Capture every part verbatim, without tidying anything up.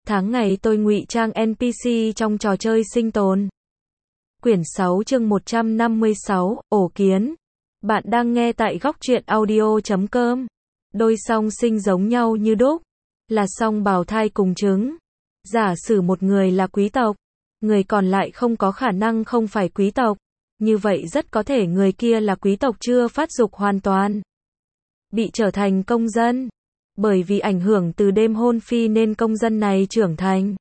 Tháng ngày tôi ngụy trang en pê xê trong trò chơi sinh tồn. Quyển sáu chương một trăm năm mươi sáu, ổ kiến. Bạn đang nghe tại góc truyện audio chấm com. Đôi song sinh giống nhau như đúc, là song bào thai cùng trứng. Giả sử một người là quý tộc, người còn lại không có khả năng không phải quý tộc, như vậy rất có thể người kia là quý tộc chưa phát dục hoàn toàn, bị trở thành công dân. Bởi vì ảnh hưởng từ đêm hôn phi nên công dân này trưởng thành.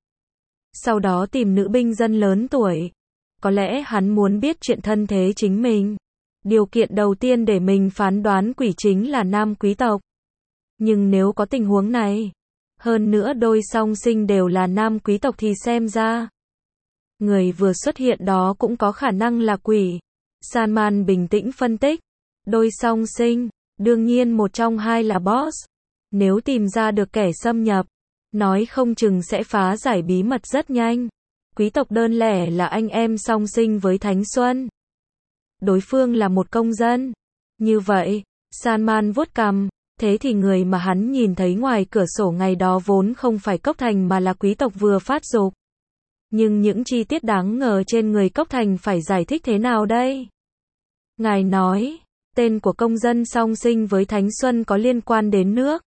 Sau đó tìm nữ binh dân lớn tuổi. Có lẽ hắn muốn biết chuyện thân thế chính mình. Điều kiện đầu tiên để mình phán đoán quỷ chính là nam quý tộc. Nhưng nếu có tình huống này, hơn nữa đôi song sinh đều là nam quý tộc thì xem ra người vừa xuất hiện đó cũng có khả năng là quỷ. Salman bình tĩnh phân tích. Đôi song sinh, đương nhiên một trong hai là boss. Nếu tìm ra được kẻ xâm nhập, nói không chừng sẽ phá giải bí mật rất nhanh. Quý tộc đơn lẻ là anh em song sinh với Thánh Xuân. Đối phương là một công dân. Như vậy, Salman vuốt cằm, thế thì người mà hắn nhìn thấy ngoài cửa sổ ngày đó vốn không phải Cốc Thành mà là quý tộc vừa phát dục. Nhưng những chi tiết đáng ngờ trên người Cốc Thành phải giải thích thế nào đây? Ngài nói, tên của công dân song sinh với Thánh Xuân có liên quan đến nước.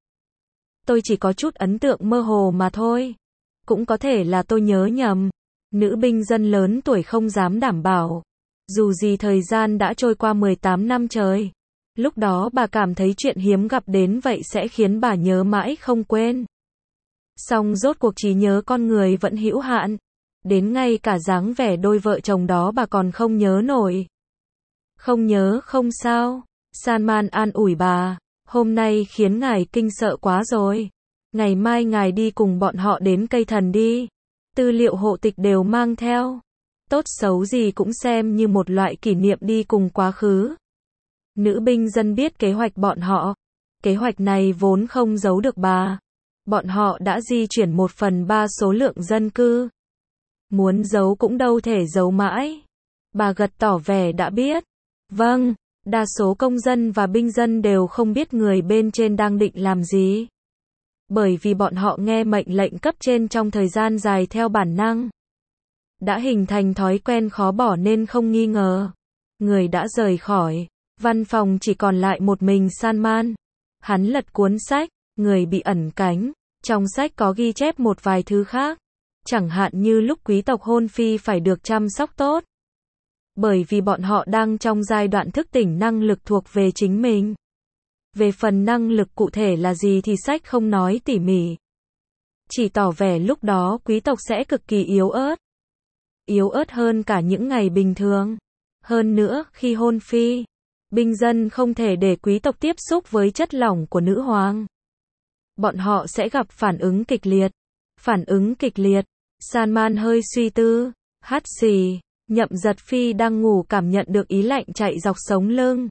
Tôi chỉ có chút ấn tượng mơ hồ mà thôi. Cũng có thể là tôi nhớ nhầm. Nữ binh dân lớn tuổi không dám đảm bảo. Dù gì thời gian đã trôi qua mười tám năm trời. Lúc đó bà cảm thấy chuyện hiếm gặp đến vậy sẽ khiến bà nhớ mãi không quên. Song rốt cuộc trí nhớ con người vẫn hữu hạn. Đến ngay cả dáng vẻ đôi vợ chồng đó bà còn không nhớ nổi. Không nhớ không sao. Salman an ủi bà. Hôm nay khiến ngài kinh sợ quá rồi. Ngày mai ngài đi cùng bọn họ đến cây thần đi. Tư liệu hộ tịch đều mang theo. Tốt xấu gì cũng xem như một loại kỷ niệm đi cùng quá khứ. Nữ binh dân biết kế hoạch bọn họ. Kế hoạch này vốn không giấu được bà. Bọn họ đã di chuyển một phần ba số lượng dân cư. Muốn giấu cũng đâu thể giấu mãi. Bà gật tỏ vẻ đã biết. Vâng. Đa số công dân và binh dân đều không biết người bên trên đang định làm gì. Bởi vì bọn họ nghe mệnh lệnh cấp trên trong thời gian dài theo bản năng. Đã hình thành thói quen khó bỏ nên không nghi ngờ. Người đã rời khỏi. Văn phòng chỉ còn lại một mình Salman. Hắn lật cuốn sách, người bị ẩn cánh. Trong sách có ghi chép một vài thứ khác. Chẳng hạn như lúc quý tộc hôn phi phải được chăm sóc tốt. Bởi vì bọn họ đang trong giai đoạn thức tỉnh năng lực thuộc về chính mình. Về phần năng lực cụ thể là gì thì sách không nói tỉ mỉ. Chỉ tỏ vẻ lúc đó quý tộc sẽ cực kỳ yếu ớt. Yếu ớt hơn cả những ngày bình thường. Hơn nữa, khi hôn phi, binh dân không thể để quý tộc tiếp xúc với chất lỏng của nữ hoàng. Bọn họ sẽ gặp phản ứng kịch liệt. Phản ứng kịch liệt. Salman hơi suy tư. Hắt xì. Nhậm Giật Phi đang ngủ cảm nhận được ý lạnh chạy dọc sống lưng.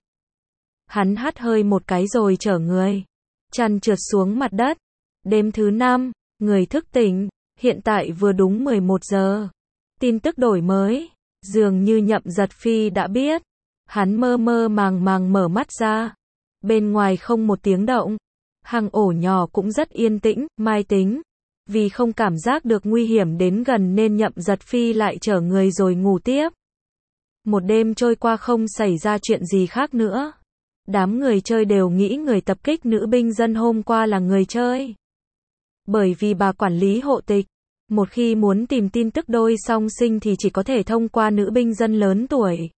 Hắn hắt hơi một cái rồi trở người. Chăn trượt xuống mặt đất. Đêm thứ năm, người thức tỉnh. Hiện tại vừa đúng mười một giờ. Tin tức đổi mới. Dường như Nhậm Giật Phi đã biết. Hắn mơ mơ màng màng mở mắt ra. Bên ngoài không một tiếng động. Hang ổ nhỏ cũng rất yên tĩnh, mai tính. Vì không cảm giác được nguy hiểm đến gần nên Nhậm Giật Phi lại trở người rồi ngủ tiếp. Một đêm trôi qua không xảy ra chuyện gì khác nữa. Đám người chơi đều nghĩ người tập kích nữ binh dân hôm qua là người chơi. Bởi vì bà quản lý hộ tịch, một khi muốn tìm tin tức đôi song sinh thì chỉ có thể thông qua nữ binh dân lớn tuổi.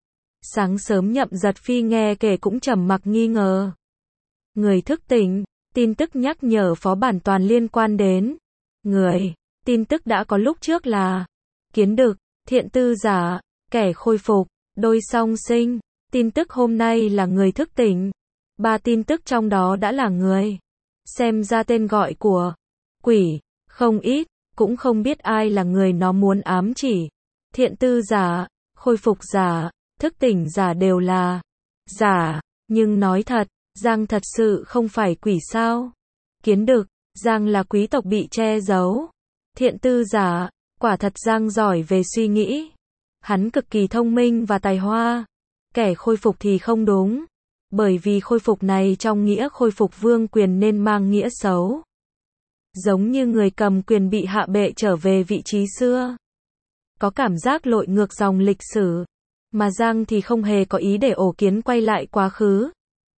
Sáng sớm Nhậm Giật Phi nghe kể cũng trầm mặc nghi ngờ. Người thức tỉnh. Tin tức nhắc nhở phó bản toàn liên quan đến người. Tin tức đã có lúc trước là kiến đực, thiện tư giả, kẻ khôi phục, đôi song sinh. Tin tức hôm nay là người thức tỉnh. Ba tin tức trong đó đã là người. Xem ra tên gọi của quỷ không ít, cũng không biết ai là người nó muốn ám chỉ. Thiện tư giả, khôi phục giả, thức tỉnh giả đều là giả. Nhưng nói thật, Giang thật sự không phải quỷ sao? Kiến đực, Giang là quý tộc bị che giấu. Thiện tư giả, quả thật Giang giỏi về suy nghĩ. Hắn cực kỳ thông minh và tài hoa. Kẻ khôi phục thì không đúng. Bởi vì khôi phục này trong nghĩa khôi phục vương quyền nên mang nghĩa xấu. Giống như người cầm quyền bị hạ bệ trở về vị trí xưa. Có cảm giác lội ngược dòng lịch sử. Mà Giang thì không hề có ý để Ổ Kiến quay lại quá khứ.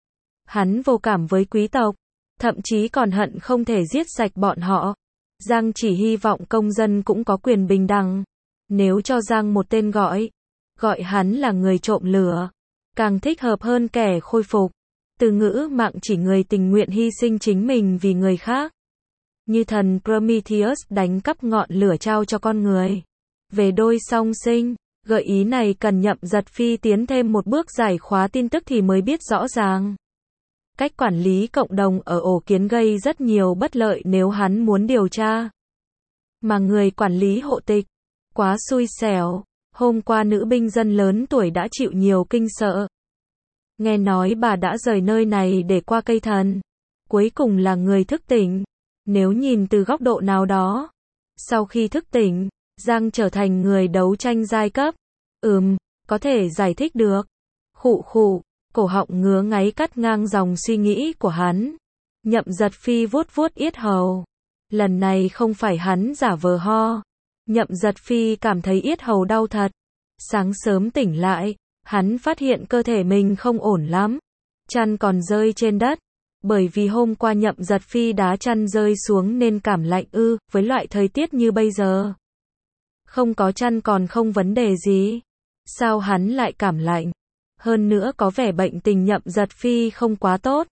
Hắn vô cảm với quý tộc, thậm chí còn hận không thể giết sạch bọn họ. Giang chỉ hy vọng công dân cũng có quyền bình đẳng. Nếu cho Giang một tên gọi, gọi hắn là người trộm lửa, càng thích hợp hơn kẻ khôi phục. Từ ngữ mạng chỉ người tình nguyện hy sinh chính mình vì người khác. Như thần Prometheus đánh cắp ngọn lửa trao cho con người. Về đôi song sinh, gợi ý này cần Nhậm Giật Phi tiến thêm một bước giải khóa tin tức thì mới biết rõ ràng. Cách quản lý cộng đồng ở Ổ Kiến gây rất nhiều bất lợi nếu hắn muốn điều tra. Mà người quản lý hộ tịch, quá xui xẻo. Hôm qua nữ binh dân lớn tuổi đã chịu nhiều kinh sợ. Nghe nói bà đã rời nơi này để qua cây thần. Cuối cùng là người thức tỉnh. Nếu nhìn từ góc độ nào đó, sau khi thức tỉnh, Giang trở thành người đấu tranh giai cấp. Ừm, có thể giải thích được. Khụ khụ, cổ họng ngứa ngáy cắt ngang dòng suy nghĩ của hắn. Nhậm Giật Phi vuốt vuốt yết hầu. Lần này không phải hắn giả vờ ho. Nhậm Giật Phi cảm thấy yết hầu đau thật. Sáng sớm tỉnh lại, hắn phát hiện cơ thể mình không ổn lắm. Chăn còn rơi trên đất. Bởi vì hôm qua Nhậm Giật Phi đá chăn rơi xuống nên cảm lạnh ư, với loại thời tiết như bây giờ. Không có chăn còn không vấn đề gì. Sao hắn lại cảm lạnh? Hơn nữa có vẻ bệnh tình Nhậm Giật Phi không quá tốt.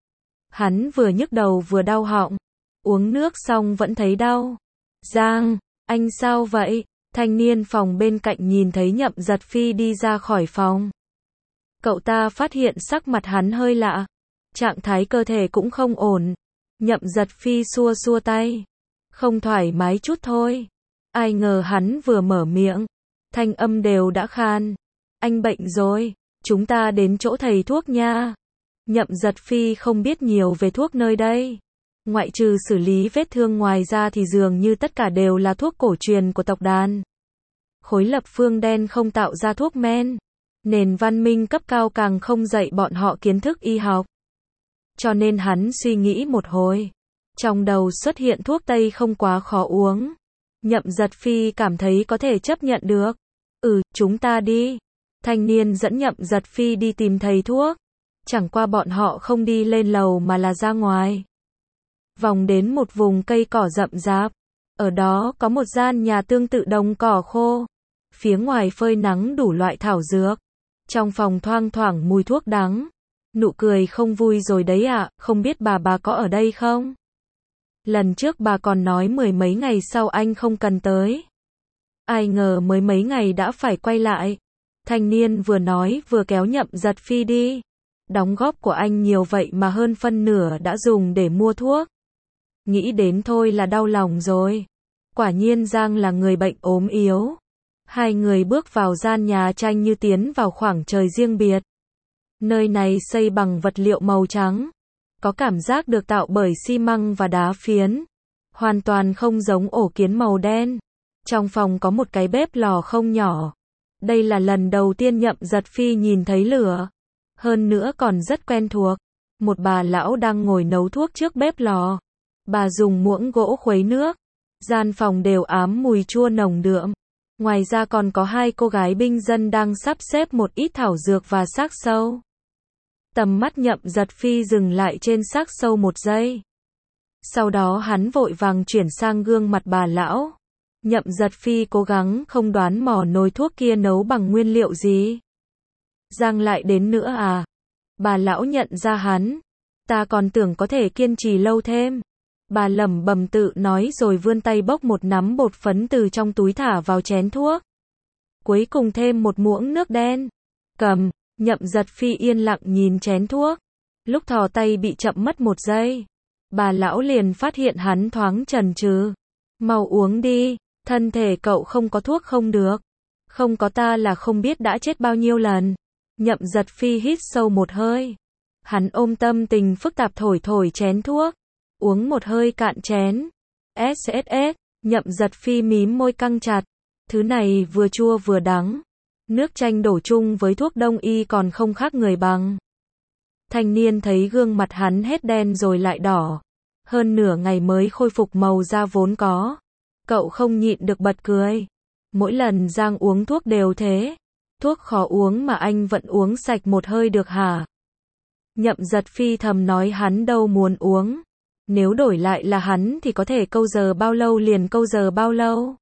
Hắn vừa nhức đầu vừa đau họng. Uống nước xong vẫn thấy đau. Giang, anh sao vậy? Thanh niên phòng bên cạnh nhìn thấy Nhậm Giật Phi đi ra khỏi phòng. Cậu ta phát hiện sắc mặt hắn hơi lạ. Trạng thái cơ thể cũng không ổn. Nhậm Giật Phi xua xua tay. Không thoải mái chút thôi. Ai ngờ hắn vừa mở miệng. Thanh âm đều đã khan. Anh bệnh rồi. Chúng ta đến chỗ thầy thuốc nha. Nhậm Giật Phi không biết nhiều về thuốc nơi đây. Ngoại trừ xử lý vết thương ngoài ra thì dường như tất cả đều là thuốc cổ truyền của tộc đàn. Khối lập phương đen không tạo ra thuốc men. Nền văn minh cấp cao càng không dạy bọn họ kiến thức y học. Cho nên hắn suy nghĩ một hồi. Trong đầu xuất hiện thuốc Tây không quá khó uống. Nhậm Giật Phi cảm thấy có thể chấp nhận được. Ừ, chúng ta đi. Thanh niên dẫn Nhậm Giật Phi đi tìm thầy thuốc. Chẳng qua bọn họ không đi lên lầu mà là ra ngoài. Vòng đến một vùng cây cỏ rậm rạp. Ở đó có một gian nhà tương tự đồng cỏ khô. Phía ngoài phơi nắng đủ loại thảo dược. Trong phòng thoang thoảng mùi thuốc đắng. Nụ cười không vui rồi đấy ạ, à, không biết bà bà có ở đây không? Lần trước bà còn nói mười mấy ngày sau anh không cần tới. Ai ngờ mới mấy ngày đã phải quay lại. Thanh niên vừa nói vừa kéo Nhậm Giật Phi đi. Đóng góp của anh nhiều vậy mà hơn phân nửa đã dùng để mua thuốc. Nghĩ đến thôi là đau lòng rồi. Quả nhiên Giang là người bệnh ốm yếu. Hai người bước vào gian nhà tranh như tiến vào khoảng trời riêng biệt. Nơi này xây bằng vật liệu màu trắng. Có cảm giác được tạo bởi xi măng và đá phiến. Hoàn toàn không giống Ổ Kiến màu đen. Trong phòng có một cái bếp lò không nhỏ. Đây là lần đầu tiên Nhậm Giật Phi nhìn thấy lửa. Hơn nữa còn rất quen thuộc. Một bà lão đang ngồi nấu thuốc trước bếp lò. Bà dùng muỗng gỗ khuấy nước. Gian phòng đều ám mùi chua nồng đượm. Ngoài ra còn có hai cô gái binh dân đang sắp xếp một ít thảo dược và xác sâu. Tầm mắt Nhậm Giật Phi dừng lại trên xác sâu một giây. Sau đó hắn vội vàng chuyển sang gương mặt bà lão. Nhậm Giật Phi cố gắng không đoán mò nồi thuốc kia nấu bằng nguyên liệu gì. Giang lại đến nữa à? Bà lão nhận ra hắn. Ta còn tưởng có thể kiên trì lâu thêm. Bà lẩm bẩm tự nói rồi vươn tay bốc một nắm bột phấn từ trong túi thả vào chén thuốc. Cuối cùng thêm một muỗng nước đen. Cầm. Nhậm Giật Phi yên lặng nhìn chén thuốc. Lúc thò tay bị chậm mất một giây. Bà lão liền phát hiện hắn thoáng chần chừ. Mau uống đi. Thân thể cậu không có thuốc không được. Không có ta là không biết đã chết bao nhiêu lần. Nhậm Giật Phi hít sâu một hơi. Hắn ôm tâm tình phức tạp thổi thổi chén thuốc. Uống một hơi cạn chén. ét ét ét. Nhậm Giật Phi mím môi căng chặt. Thứ này vừa chua vừa đắng. Nước chanh đổ chung với thuốc đông y còn không khác người bằng. Thanh niên thấy gương mặt hắn hết đen rồi lại đỏ. hơn nửa ngày mới khôi phục màu da vốn có. Cậu không nhịn được bật cười. Mỗi lần Giang uống thuốc đều thế. Thuốc khó uống mà anh vẫn uống sạch một hơi được hả? Nhậm Giật Phi thầm nói hắn đâu muốn uống. Nếu đổi lại là hắn thì có thể câu giờ bao lâu liền câu giờ bao lâu.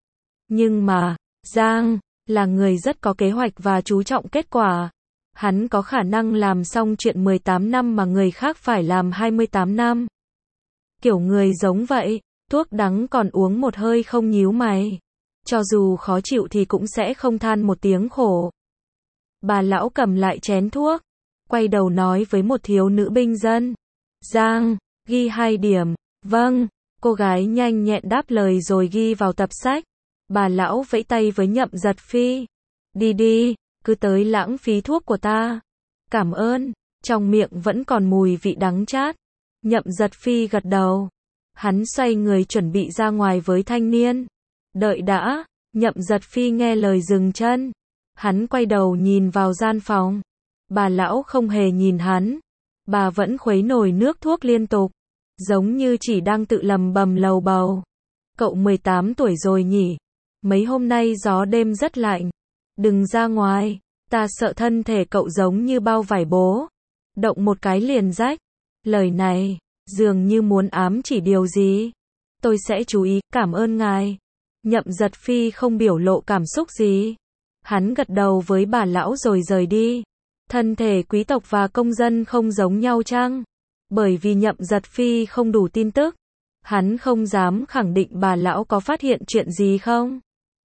Nhưng mà, Giang là người rất có kế hoạch và chú trọng kết quả. Hắn có khả năng làm xong chuyện mười tám năm mà người khác phải làm hai mươi tám năm. Kiểu người giống vậy, thuốc đắng còn uống một hơi không nhíu mày. Cho dù khó chịu thì cũng sẽ không than một tiếng khổ. Bà lão cầm lại chén thuốc, quay đầu nói với một thiếu nữ binh dân. Giang, ghi hai điểm. Vâng, cô gái nhanh nhẹn đáp lời rồi ghi vào tập sách. Bà lão vẫy tay với Nhậm Giật Phi. Đi đi, cứ tới lãng phí thuốc của ta. Cảm ơn, trong miệng vẫn còn mùi vị đắng chát. Nhậm Giật Phi gật đầu. Hắn xoay người chuẩn bị ra ngoài với thanh niên. Đợi đã, Nhậm Giật Phi nghe lời dừng chân. Hắn quay đầu nhìn vào gian phòng. Bà lão không hề nhìn hắn. Bà vẫn khuấy nồi nước thuốc liên tục. Giống như chỉ đang tự lầm bầm lầu bầu. Cậu mười tám tuổi rồi nhỉ? Mấy hôm nay gió đêm rất lạnh. Đừng ra ngoài, ta sợ thân thể cậu giống như bao vải bố. Động một cái liền rách. Lời này, dường như muốn ám chỉ điều gì. Tôi sẽ chú ý, cảm ơn ngài. Nhậm Giật Phi không biểu lộ cảm xúc gì. Hắn gật đầu với bà lão rồi rời đi. Thân thể quý tộc và công dân không giống nhau chăng? Bởi vì Nhậm Giật Phi không đủ tin tức. Hắn không dám khẳng định bà lão có phát hiện chuyện gì không.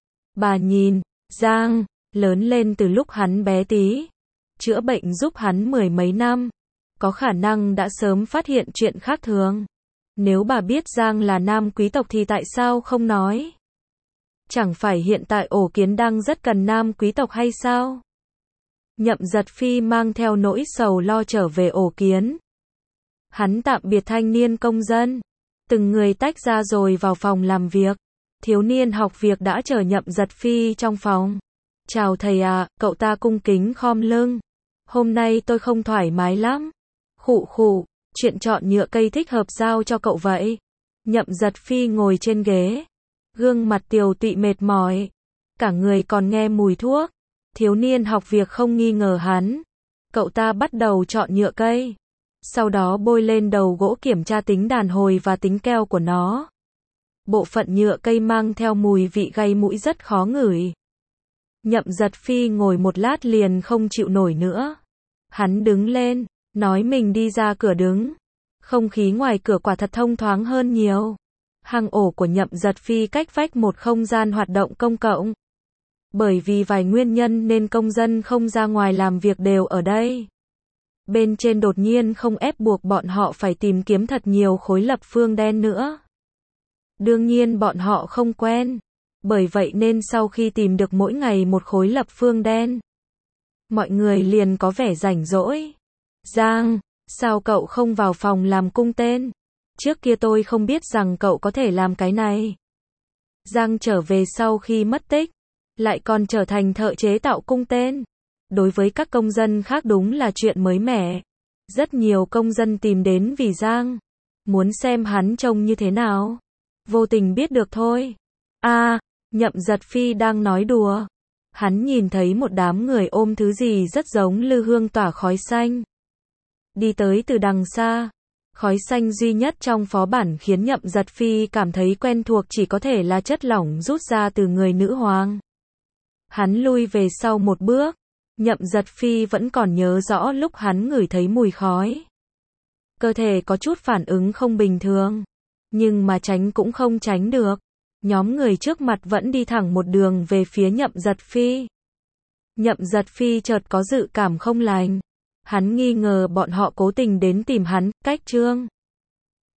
Bà nhìn, Giang, lớn lên từ lúc hắn bé tí. Chữa bệnh giúp hắn mười mấy năm. Có khả năng đã sớm phát hiện chuyện khác thường. Nếu bà biết Giang là nam quý tộc thì tại sao không nói? Chẳng phải hiện tại Ổ Kiến đang rất cần nam quý tộc hay sao? Nhậm Giật Phi mang theo nỗi sầu lo trở về Ổ Kiến. Hắn tạm biệt thanh niên công dân. Từng người tách ra rồi vào phòng làm việc. Thiếu niên học việc đã chờ Nhậm Giật Phi trong phòng. Chào thầy ạ, à, cậu ta cung kính khom lưng. Hôm nay tôi không thoải mái lắm. Khụ khụ, chuyện chọn nhựa cây thích hợp giao cho cậu vậy. Nhậm Giật Phi ngồi trên ghế. Gương mặt tiều tụy mệt mỏi. Cả người còn nghe mùi thuốc. Thiếu niên học việc không nghi ngờ hắn. Cậu ta bắt đầu chọn nhựa cây. Sau đó bôi lên đầu gỗ kiểm tra tính đàn hồi và tính keo của nó. Bộ phận nhựa cây mang theo mùi vị gây mũi rất khó ngửi. Nhậm Giật Phi ngồi một lát liền không chịu nổi nữa. Hắn đứng lên, nói mình đi ra cửa đứng. Không khí ngoài cửa quả thật thông thoáng hơn nhiều. Hang ổ của Nhậm Giật Phi cách vách một không gian hoạt động công cộng. Bởi vì vài nguyên nhân nên công dân không ra ngoài làm việc đều ở đây. Bên trên đột nhiên không ép buộc bọn họ phải tìm kiếm thật nhiều khối lập phương đen nữa. Đương nhiên bọn họ không quen. Bởi vậy nên sau khi tìm được mỗi ngày một khối lập phương đen, mọi người liền có vẻ rảnh rỗi. Giang, sao cậu không vào phòng làm cung tên? Trước kia tôi không biết rằng cậu có thể làm cái này. Giang trở về sau khi mất tích, lại còn trở thành thợ chế tạo cung tên. Đối với các công dân khác đúng là chuyện mới mẻ. Rất nhiều công dân tìm đến vì Giang, muốn xem hắn trông như thế nào. Vô tình biết được thôi. A, à, Nhậm Giật Phi đang nói đùa. Hắn nhìn thấy một đám người ôm thứ gì rất giống lư hương tỏa khói xanh. Đi tới từ đằng xa. Khói xanh duy nhất trong phó bản khiến Nhậm Giật Phi cảm thấy quen thuộc chỉ có thể là chất lỏng rút ra từ người nữ hoàng. Hắn lui về sau một bước. Nhậm Giật Phi vẫn còn nhớ rõ lúc hắn ngửi thấy mùi khói. Cơ thể có chút phản ứng không bình thường. Nhưng mà tránh cũng không tránh được. Nhóm người trước mặt vẫn đi thẳng một đường về phía Nhậm Giật Phi. Nhậm Giật Phi chợt có dự cảm không lành. Hắn nghi ngờ bọn họ cố tình đến tìm hắn, cách trương.